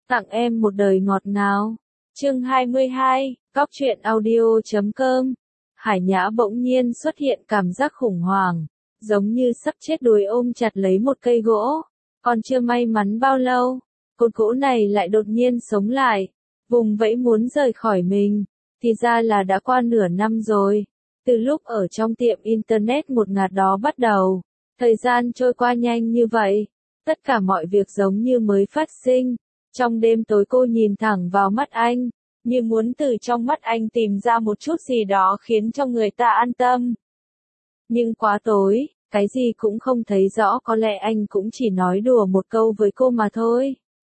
Tặng em một đời ngọt ngào. Chương 22, Cóc truyện audio.com. Hải Nhã bỗng nhiên xuất hiện cảm giác khủng hoảng, giống như sắp chết đuối ôm chặt lấy một cây gỗ. Còn chưa may mắn bao lâu, cột gỗ này lại đột nhiên sống lại, vùng vẫy muốn rời khỏi mình. Thì ra là đã qua nửa năm rồi, từ lúc ở trong tiệm Internet một ngạt đó bắt đầu. Thời gian trôi qua nhanh như vậy, tất cả mọi việc giống như mới phát sinh. Trong đêm tối cô nhìn thẳng vào mắt anh, như muốn từ trong mắt anh tìm ra một chút gì đó khiến cho người ta an tâm. Nhưng quá tối, cái gì cũng không thấy rõ, có lẽ anh cũng chỉ nói đùa một câu với cô mà thôi.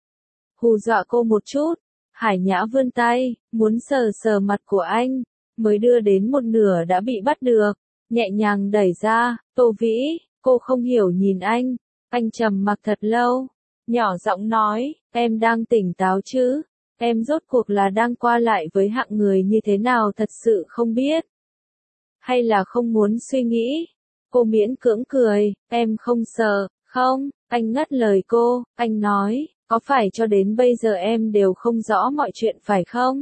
Hù dọa cô một chút, Hải Nhã vươn tay, muốn sờ sờ mặt của anh, mới đưa đến một nửa đã bị bắt được, nhẹ nhàng đẩy ra. Tô Vĩ, cô không hiểu nhìn anh trầm mặc thật lâu, nhỏ giọng nói, em đang tỉnh táo chứ, em rốt cuộc là đang qua lại với hạng người như thế nào thật sự không biết. Hay là không muốn suy nghĩ? Cô miễn cưỡng cười, em không sợ, không, anh ngắt lời cô, anh nói, có phải cho đến bây giờ em đều không rõ mọi chuyện phải không?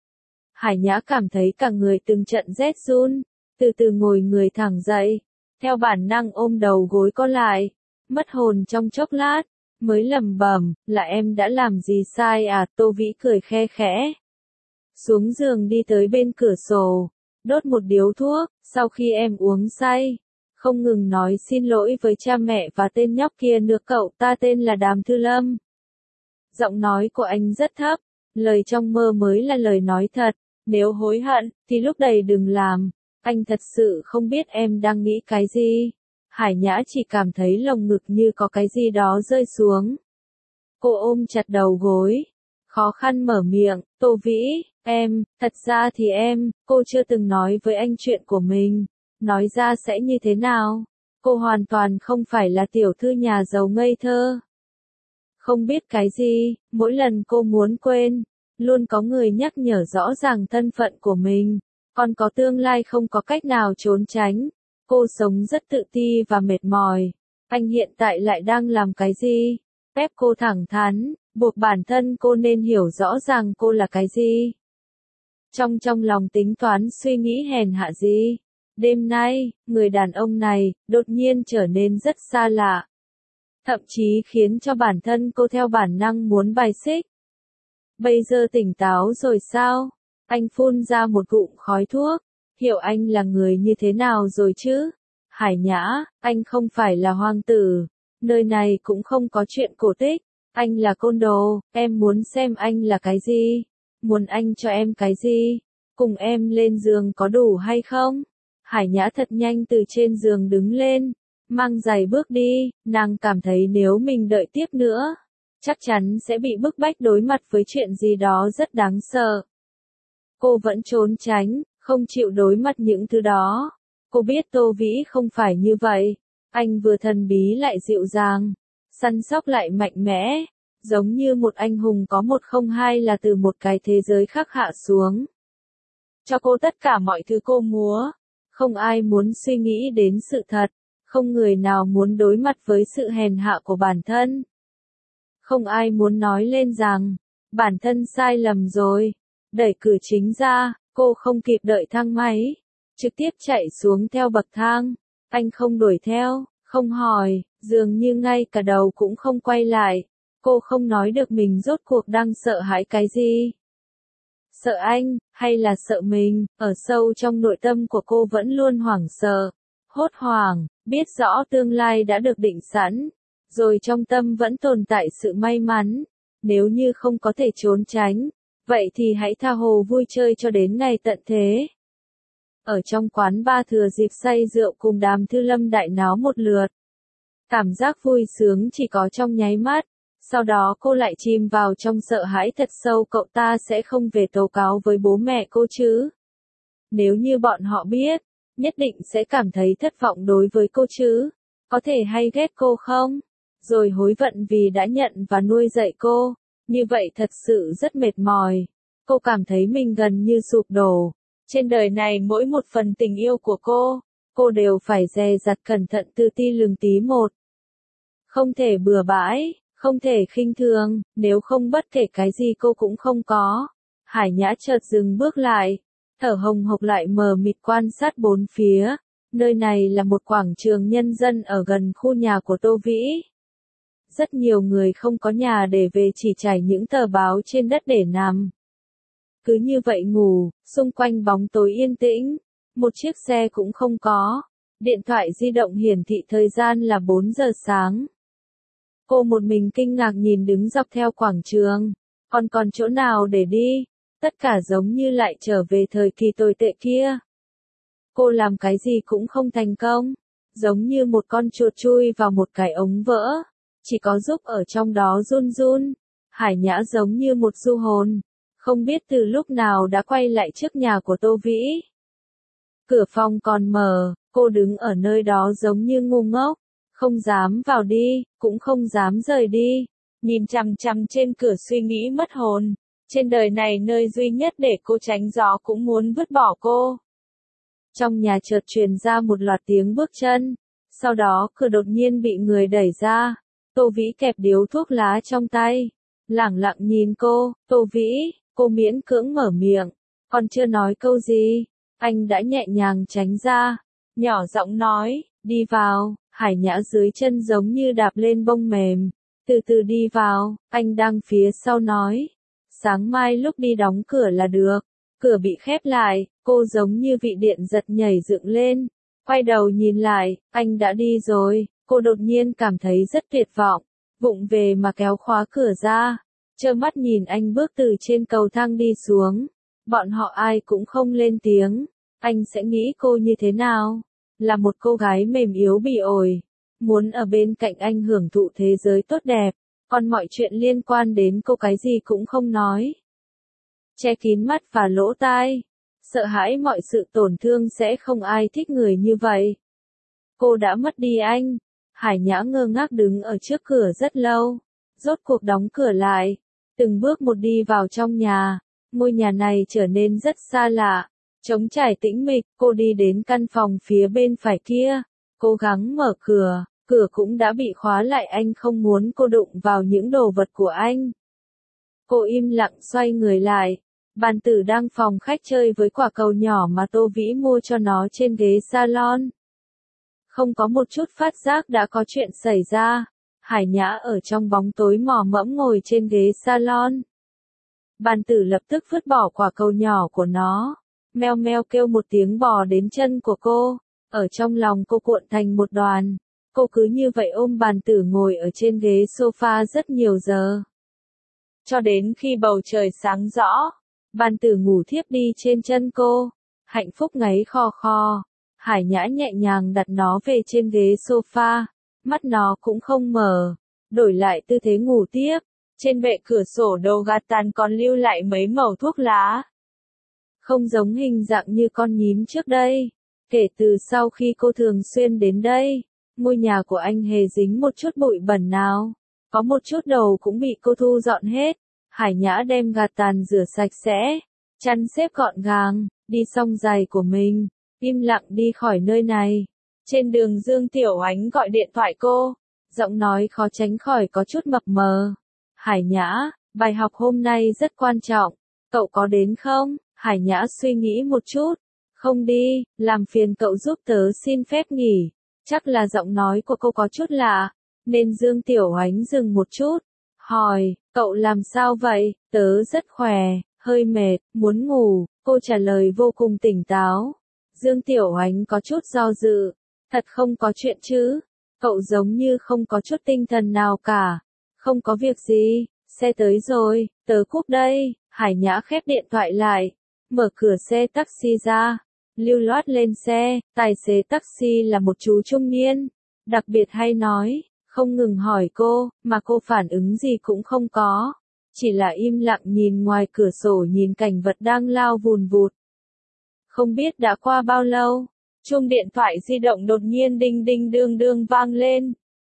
Hải Nhã cảm thấy cả người từng trận rét run, từ từ ngồi người thẳng dậy, theo bản năng ôm đầu gối co lại, mất hồn trong chốc lát, mới lẩm bẩm, là em đã làm gì sai à? Tô Vĩ cười khe khẽ, xuống giường đi tới bên cửa sổ, đốt một điếu thuốc. Sau khi em uống say, không ngừng nói xin lỗi với cha mẹ và tên nhóc kia nữa. Cậu ta tên là Đàm Thư Lâm. Giọng nói của anh rất thấp, lời trong mơ mới là lời nói thật. Nếu hối hận, thì lúc này đừng làm. Anh thật sự không biết em đang nghĩ cái gì. Hải Nhã chỉ cảm thấy lồng ngực như có cái gì đó rơi xuống. Cô ôm chặt đầu gối, khó khăn mở miệng, Tô Vĩ, thật ra thì cô chưa từng nói với anh chuyện của mình. Nói ra sẽ như thế nào? Cô hoàn toàn không phải là tiểu thư nhà giàu ngây thơ. Không biết cái gì, mỗi lần cô muốn quên, luôn có người nhắc nhở rõ ràng thân phận của mình, còn có tương lai không có cách nào trốn tránh. Cô sống rất tự ti và mệt mỏi. Anh hiện tại lại đang làm cái gì? Ép cô thẳng thắn, buộc bản thân cô nên hiểu rõ ràng cô là cái gì. Trong lòng tính toán suy nghĩ hèn hạ gì. Đêm nay, người đàn ông này, đột nhiên trở nên rất xa lạ. Thậm chí khiến cho bản thân cô theo bản năng muốn bài xích. Bây giờ tỉnh táo rồi sao? Anh phun ra một ngụm khói thuốc. Hiểu anh là người như thế nào rồi chứ? Hải Nhã, anh không phải là hoàng tử. Nơi này cũng không có chuyện cổ tích. Anh là côn đồ, em muốn xem anh là cái gì? Muốn anh cho em cái gì? Cùng em lên giường có đủ hay không? Hải Nhã thật nhanh từ trên giường đứng lên, mang giày bước đi. Nàng cảm thấy nếu mình đợi tiếp nữa, chắc chắn sẽ bị bức bách đối mặt với chuyện gì đó rất đáng sợ. Cô vẫn trốn tránh, không chịu đối mặt những thứ đó. Cô biết Tô Vĩ không phải như vậy. Anh vừa thần bí lại dịu dàng, săn sóc lại mạnh mẽ, giống như một anh hùng có một không hai là từ một cái thế giới khác hạ xuống. Cho cô tất cả mọi thứ cô muốn. Không ai muốn suy nghĩ đến sự thật, không người nào muốn đối mặt với sự hèn hạ của bản thân. Không ai muốn nói lên rằng, bản thân sai lầm rồi. Đẩy cửa chính ra, cô không kịp đợi thang máy, trực tiếp chạy xuống theo bậc thang. Anh không đuổi theo, không hỏi, dường như ngay cả đầu cũng không quay lại. Cô không nói được mình rốt cuộc đang sợ hãi cái gì. Sợ anh, hay là sợ mình? Ở sâu trong nội tâm của cô vẫn luôn hoảng sợ, hốt hoảng, biết rõ tương lai đã được định sẵn, rồi trong tâm vẫn tồn tại sự may mắn. Nếu như không có thể trốn tránh, vậy thì hãy tha hồ vui chơi cho đến ngày tận thế. Ở trong quán bar thừa dịp say rượu cùng Đàm Thư Lâm đại náo một lượt. Cảm giác vui sướng chỉ có trong nháy mắt. Sau đó cô lại chìm vào trong sợ hãi thật sâu. Cậu ta sẽ không về tố cáo với bố mẹ cô chứ? Nếu như bọn họ biết, nhất định sẽ cảm thấy thất vọng đối với cô chứ? Có thể hay ghét cô không? Rồi hối vận vì đã nhận và nuôi dạy cô. Như vậy thật sự rất mệt mỏi. Cô cảm thấy mình gần như sụp đổ. Trên đời này mỗi một phần tình yêu của cô đều phải dè dặt cẩn thận từ ti lừng tí một. Không thể bừa bãi, Không thể khinh thường, nếu không bất kể cái gì cô cũng không có. Hải Nhã chợt dừng bước lại, thở hồng hộc lại mờ mịt quan sát bốn phía. Nơi này là một quảng trường nhân dân ở gần khu nhà của Tô Vĩ. Rất nhiều người không có nhà để về chỉ trải những tờ báo trên đất để nằm. Cứ như vậy ngủ, xung quanh bóng tối yên tĩnh, một chiếc xe cũng không có. Điện thoại di động hiển thị thời gian là 4 giờ sáng. Cô một mình kinh ngạc nhìn đứng dọc theo quảng trường, còn chỗ nào để đi, tất cả giống như lại trở về thời kỳ tồi tệ kia. Cô làm cái gì cũng không thành công, giống như một con chuột chui vào một cái ống vỡ, chỉ có giúp ở trong đó run run. Hải Nhã giống như một du hồn, không biết từ lúc nào đã quay lại trước nhà của Tô Vĩ. Cửa phòng còn mở, cô đứng ở nơi đó giống như ngu ngốc, không dám vào đi, cũng không dám rời đi, nhìn chằm chằm trên cửa suy nghĩ mất hồn. Trên đời này nơi duy nhất để cô tránh gió cũng muốn vứt bỏ cô. Trong nhà chợt truyền ra một loạt tiếng bước chân, sau đó cửa đột nhiên bị người đẩy ra. Tô Vĩ kẹp điếu thuốc lá trong tay, lẳng lặng nhìn cô. Tô Vĩ, cô miễn cưỡng mở miệng, còn chưa nói câu gì, anh đã nhẹ nhàng tránh ra, nhỏ giọng nói, đi vào. Hải Nhã dưới chân giống như đạp lên bông mềm, từ từ đi vào. Anh đang phía sau nói, sáng mai lúc đi đóng cửa là được. Cửa bị khép lại, cô giống như vị điện giật nhảy dựng lên, quay đầu nhìn lại, anh đã đi rồi. Cô đột nhiên cảm thấy rất tuyệt vọng, vụng về mà kéo khóa cửa ra, trơ mắt nhìn anh bước từ trên cầu thang đi xuống. Bọn họ ai cũng không lên tiếng. Anh sẽ nghĩ cô như thế nào? Là một cô gái mềm yếu bị ổi, muốn ở bên cạnh anh hưởng thụ thế giới tốt đẹp, còn mọi chuyện liên quan đến cô cái gì cũng không nói. Che kín mắt và lỗ tai, sợ hãi mọi sự tổn thương sẽ không ai thích người như vậy. Cô đã mất đi anh. Hải Nhã ngơ ngác đứng ở trước cửa rất lâu, rốt cuộc đóng cửa lại, từng bước một đi vào trong nhà. Ngôi nhà này trở nên rất xa lạ, trống trải tĩnh mịch. Cô đi đến căn phòng phía bên phải kia, cố gắng mở cửa, cửa cũng đã bị khóa lại. Anh không muốn cô đụng vào những đồ vật của anh. Cô im lặng xoay người lại, bàn tử đang phòng khách chơi với quả cầu nhỏ mà Tô Vĩ mua cho nó trên ghế salon. Không có một chút phát giác đã có chuyện xảy ra. Hải Nhã ở trong bóng tối mò mẫm ngồi trên ghế salon. Bàn tử lập tức vứt bỏ quả cầu nhỏ của nó, meo meo kêu một tiếng bò đến chân của cô. Ở trong lòng cô cuộn thành một đoàn. Cô cứ như vậy ôm bàn tử ngồi ở trên ghế sofa rất nhiều giờ. Cho đến khi bầu trời sáng rõ, bàn tử ngủ thiếp đi trên chân cô. Hạnh phúc ngáy khò khò. Hải Nhã nhẹ nhàng đặt nó về trên ghế sofa, mắt nó cũng không mở, đổi lại tư thế ngủ tiếp. Trên bệ cửa sổ đồ gạt tàn còn lưu lại mấy mẩu thuốc lá. Không giống hình dạng như con nhím trước đây. Kể từ sau khi cô thường xuyên đến đây, ngôi nhà của anh hề dính một chút bụi bẩn nào. Có một chút đầu cũng bị cô thu dọn hết. Hải Nhã đem gạt tàn rửa sạch sẽ, chăn xếp gọn gàng, đi xong giày của mình, im lặng đi khỏi nơi này. Trên đường Dương Tiểu Ánh gọi điện thoại cô, giọng nói khó tránh khỏi có chút mập mờ. Hải Nhã, bài học hôm nay rất quan trọng, cậu có đến không? Hải Nhã suy nghĩ một chút, không đi, làm phiền cậu giúp tớ xin phép nghỉ. Chắc là giọng nói của cô có chút lạ, nên Dương Tiểu Ánh dừng một chút, hỏi, cậu làm sao vậy? Tớ rất khỏe, hơi mệt, muốn ngủ. Cô trả lời vô cùng tỉnh táo. Dương Tiểu Ánh có chút do dự, thật không có chuyện chứ? Cậu giống như không có chút tinh thần nào cả. Không có việc gì, xe tới rồi, tớ cúp đây. Hải Nhã khép điện thoại lại, mở cửa xe taxi ra, lưu loát lên xe. Tài xế taxi là một chú trung niên, đặc biệt hay nói, không ngừng hỏi cô, mà cô phản ứng gì cũng không có, chỉ là im lặng nhìn ngoài cửa sổ, nhìn cảnh vật đang lao vùn vụt. Không biết đã qua bao lâu, chuông điện thoại di động đột nhiên đinh đinh đương đương vang lên.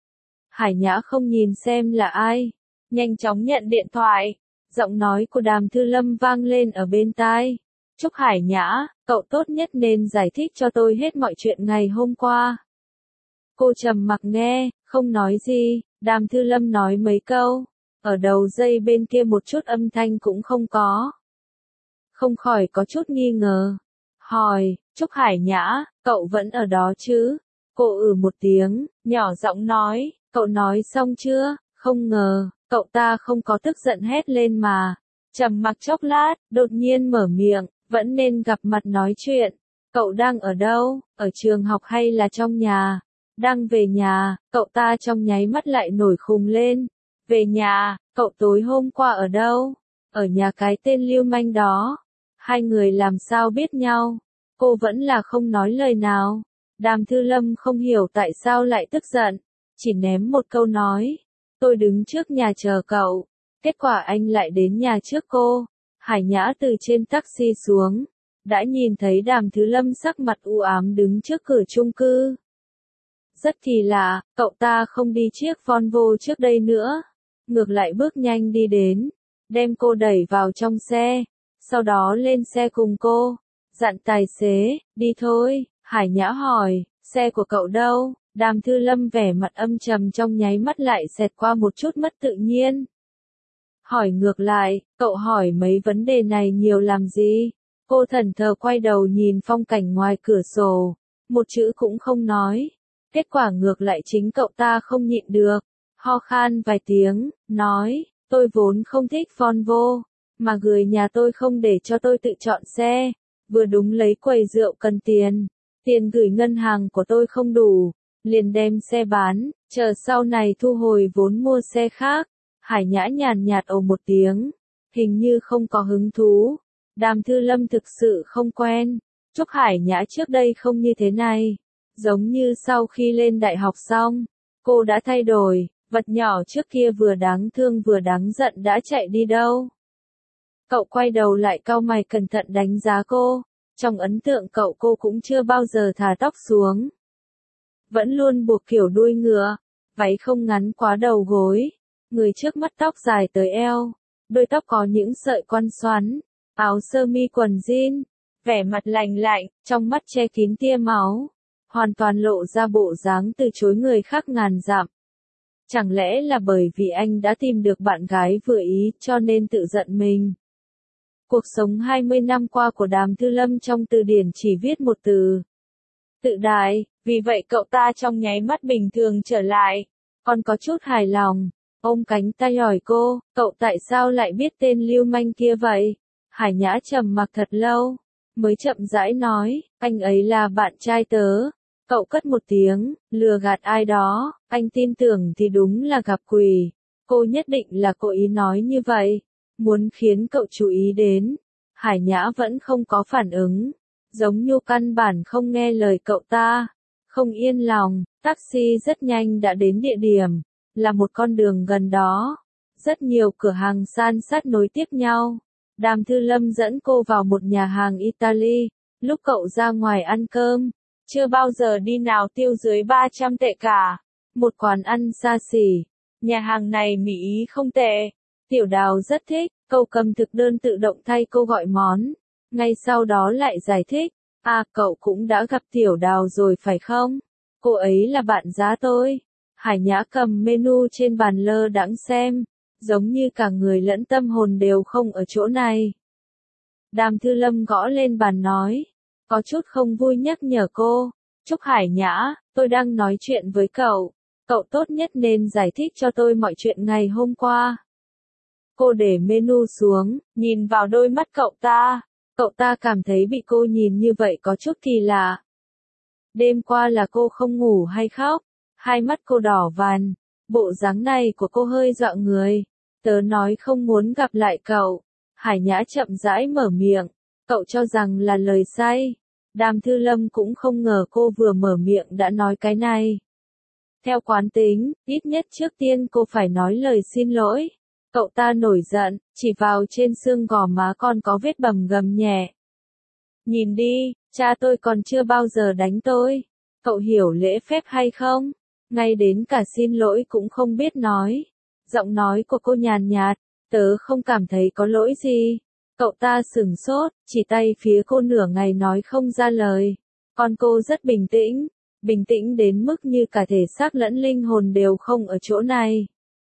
Hải Nhã không nhìn xem là ai, nhanh chóng nhận điện thoại, giọng nói của Đàm Thư Lâm vang lên ở bên tai. Chúc Hải Nhã, cậu tốt nhất nên giải thích cho tôi hết mọi chuyện ngày hôm qua. Cô trầm mặc nghe, không nói gì, Đàm Thư Lâm nói mấy câu, ở đầu dây bên kia một chút âm thanh cũng không có. Không khỏi có chút nghi ngờ. Hỏi, Trúc Hải Nhã, cậu vẫn ở đó chứ? Cô một tiếng, nhỏ giọng nói, cậu nói xong chưa? Không ngờ, cậu ta không có tức giận hét lên mà. Trầm mặc chốc lát, đột nhiên mở miệng, vẫn nên gặp mặt nói chuyện. Cậu đang ở đâu? Ở trường học hay là trong nhà? Đang về nhà, cậu ta trong nháy mắt lại nổi khùng lên. Về nhà, cậu tối hôm qua ở đâu? Ở nhà cái tên lưu manh đó. Hai người làm sao biết nhau? Cô vẫn là không nói lời nào. Đàm Thư Lâm không hiểu tại sao lại tức giận, chỉ ném một câu nói. Tôi đứng trước nhà chờ cậu. Kết quả anh lại đến nhà trước cô. Hải Nhã từ trên taxi xuống, đã nhìn thấy Đàm Thư Lâm sắc mặt u ám đứng trước cửa chung cư. Rất kỳ lạ, cậu ta không đi chiếc Volvo trước đây nữa, ngược lại bước nhanh đi đến, đem cô đẩy vào trong xe, sau đó lên xe cùng cô, dặn tài xế, đi thôi. Hải Nhã hỏi, xe của cậu đâu? Đàm Thư Lâm vẻ mặt âm trầm trong nháy mắt lại xẹt qua một chút mất tự nhiên. Hỏi ngược lại, cậu hỏi mấy vấn đề này nhiều làm gì? Cô thẫn thờ quay đầu nhìn phong cảnh ngoài cửa sổ, một chữ cũng không nói. Kết quả ngược lại chính cậu ta không nhịn được, ho khan vài tiếng, nói, tôi vốn không thích Volvo, mà người nhà tôi không để cho tôi tự chọn xe, vừa đúng lấy quầy rượu cần tiền, tiền gửi ngân hàng của tôi không đủ, liền đem xe bán, chờ sau này thu hồi vốn mua xe khác. Hải Nhã nhàn nhạt ồ một tiếng, hình như không có hứng thú. Đàm Thư Lâm thực sự không quen. Trúc Hải Nhã trước đây không như thế này. Giống như sau khi lên đại học xong, cô đã thay đổi, vật nhỏ trước kia vừa đáng thương vừa đáng giận đã chạy đi đâu. Cậu quay đầu lại cau mày cẩn thận đánh giá cô. Trong ấn tượng cậu cô cũng chưa bao giờ thả tóc xuống. Vẫn luôn buộc kiểu đuôi ngựa, váy không ngắn quá đầu gối. Người trước mắt tóc dài tới eo, đôi tóc có những sợi quan xoắn, áo sơ mi quần jean, vẻ mặt lạnh lạnh, trong mắt che kín tia máu, hoàn toàn lộ ra bộ dáng từ chối người khác ngàn dặm. Chẳng lẽ là bởi vì anh đã tìm được bạn gái vừa ý cho nên tự giận mình? Cuộc sống 20 năm qua của Đàm Thư Lâm trong từ điển chỉ viết một từ: tự đại, vì vậy cậu ta trong nháy mắt bình thường trở lại, còn có chút hài lòng. Ôm cánh tay hỏi cô, cậu tại sao lại biết tên lưu manh kia vậy? Hải Nhã trầm mặc thật lâu, mới chậm rãi nói, anh ấy là bạn trai tớ. Cậu cất một tiếng, lừa gạt ai đó, anh tin tưởng thì đúng là gặp quỷ. Cô nhất định là cố ý nói như vậy, muốn khiến cậu chú ý đến. Hải Nhã vẫn không có phản ứng, giống như căn bản không nghe lời cậu ta. Không yên lòng, taxi rất nhanh đã đến địa điểm. Là một con đường gần đó, rất nhiều cửa hàng san sát nối tiếp nhau. Đàm Thư Lâm dẫn cô vào một nhà hàng Italy, lúc cậu ra ngoài ăn cơm, chưa bao giờ đi nào tiêu dưới 300 tệ cả. Một quán ăn xa xỉ, nhà hàng này mỹ ý không tệ. Tiểu Đào rất thích, cậu cầm thực đơn tự động thay cô gọi món. Ngay sau đó lại giải thích, cậu cũng đã gặp Tiểu Đào rồi phải không? Cô ấy là bạn giá tôi. Hải Nhã cầm menu trên bàn lơ đãng xem, giống như cả người lẫn tâm hồn đều không ở chỗ này. Đàm Thư Lâm gõ lên bàn nói, có chút không vui nhắc nhở cô, Trúc Hải Nhã, tôi đang nói chuyện với cậu tốt nhất nên giải thích cho tôi mọi chuyện ngày hôm qua. Cô để menu xuống, nhìn vào đôi mắt cậu ta cảm thấy bị cô nhìn như vậy có chút kỳ lạ. Đêm qua là cô không ngủ hay khóc? Hai mắt cô đỏ vằn, bộ dáng này của cô hơi dọa người. Tớ nói không muốn gặp lại cậu. Hải Nhã chậm rãi mở miệng, cậu cho rằng là lời say. Đàm Thư Lâm cũng không ngờ cô vừa mở miệng đã nói cái này. Theo quán tính, ít nhất trước tiên cô phải nói lời xin lỗi. Cậu ta nổi giận, chỉ vào trên xương gò má còn có vết bầm gầm nhẹ. Nhìn đi, cha tôi còn chưa bao giờ đánh tôi. Cậu hiểu lễ phép hay không? Ngay đến cả xin lỗi cũng không biết nói. Giọng nói của cô nhàn nhạt, tớ không cảm thấy có lỗi gì. Cậu ta sửng sốt, chỉ tay phía cô nửa ngày nói không ra lời. Còn cô rất bình tĩnh, bình tĩnh đến mức như cả thể xác lẫn linh hồn đều không ở chỗ này.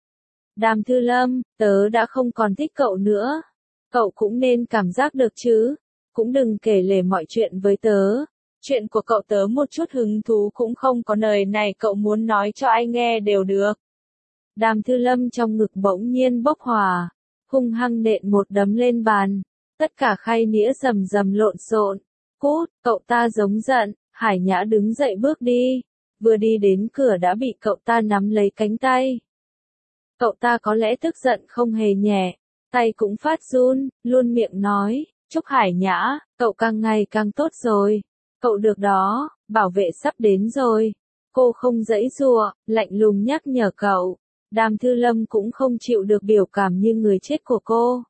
Đàm Thư Lâm, tớ đã không còn thích cậu nữa. Cậu cũng nên cảm giác được chứ. Cũng đừng kể lể mọi chuyện với tớ. Chuyện của cậu tớ một chút hứng thú cũng không có, lời này cậu muốn nói cho ai nghe đều được. Đàm Thư Lâm trong ngực bỗng nhiên bốc hỏa, hung hăng nện một đấm lên bàn. Tất cả khay nĩa rầm rầm lộn xộn. Cút, cậu ta giống giận. Hải Nhã đứng dậy bước đi. Vừa đi đến cửa đã bị cậu ta nắm lấy cánh tay. Cậu ta có lẽ tức giận không hề nhẹ. Tay cũng phát run, luôn miệng nói. Chúc Hải Nhã, cậu càng ngày càng tốt rồi. Cậu được đó, bảo vệ sắp đến rồi. Cô không giãy giụa, lạnh lùng nhắc nhở cậu. Đàm Thư Lâm cũng không chịu được biểu cảm như người chết của cô.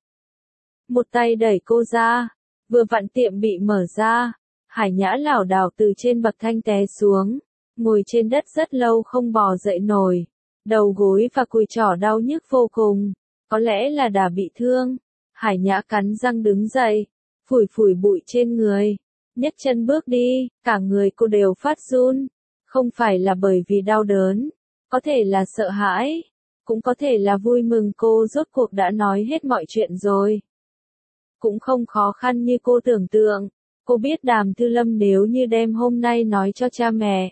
Một tay đẩy cô ra. Vừa vặn tiệm bị mở ra. Hải Nhã lảo đảo từ trên bậc thang té xuống. Ngồi trên đất rất lâu không bò dậy nổi. Đầu gối và cùi chỏ đau nhức vô cùng. Có lẽ là đã bị thương. Hải Nhã cắn răng đứng dậy. Phủi phủi bụi trên người. Nhấc chân bước đi. Cả người cô đều phát run. Không phải là bởi vì đau đớn. Có thể là sợ hãi. Cũng có thể là vui mừng cô rốt cuộc đã nói hết mọi chuyện rồi. Cũng không khó khăn như cô tưởng tượng. Cô biết Đàm Thư Lâm nếu như đem hôm nay nói cho cha mẹ.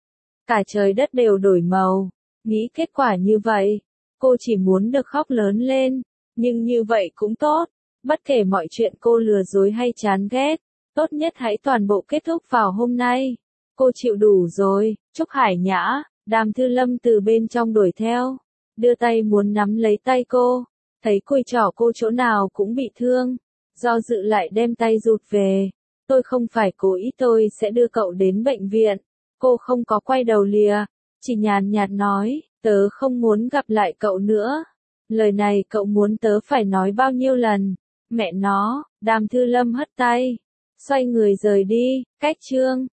Cả trời đất đều đổi màu. Nghĩ kết quả như vậy. Cô chỉ muốn được khóc lớn lên. Nhưng như vậy cũng tốt. Bất kể mọi chuyện cô lừa dối hay chán ghét. Tốt nhất hãy toàn bộ kết thúc vào hôm nay. Cô chịu đủ rồi. Chúc Hải Nhã. Đàm Thư Lâm từ bên trong đuổi theo. Đưa tay muốn nắm lấy tay cô. Thấy cùi chỏ cô chỗ nào cũng bị thương. Do dự lại đem tay rụt về. Tôi không phải cố ý, tôi sẽ đưa cậu đến bệnh viện. Cô không có quay đầu lìa. Chỉ nhàn nhạt nói, tớ không muốn gặp lại cậu nữa. Lời này cậu muốn tớ phải nói bao nhiêu lần. Mẹ nó, Đàm Thư Lâm hất tay. Xoay người rời đi, cách chương.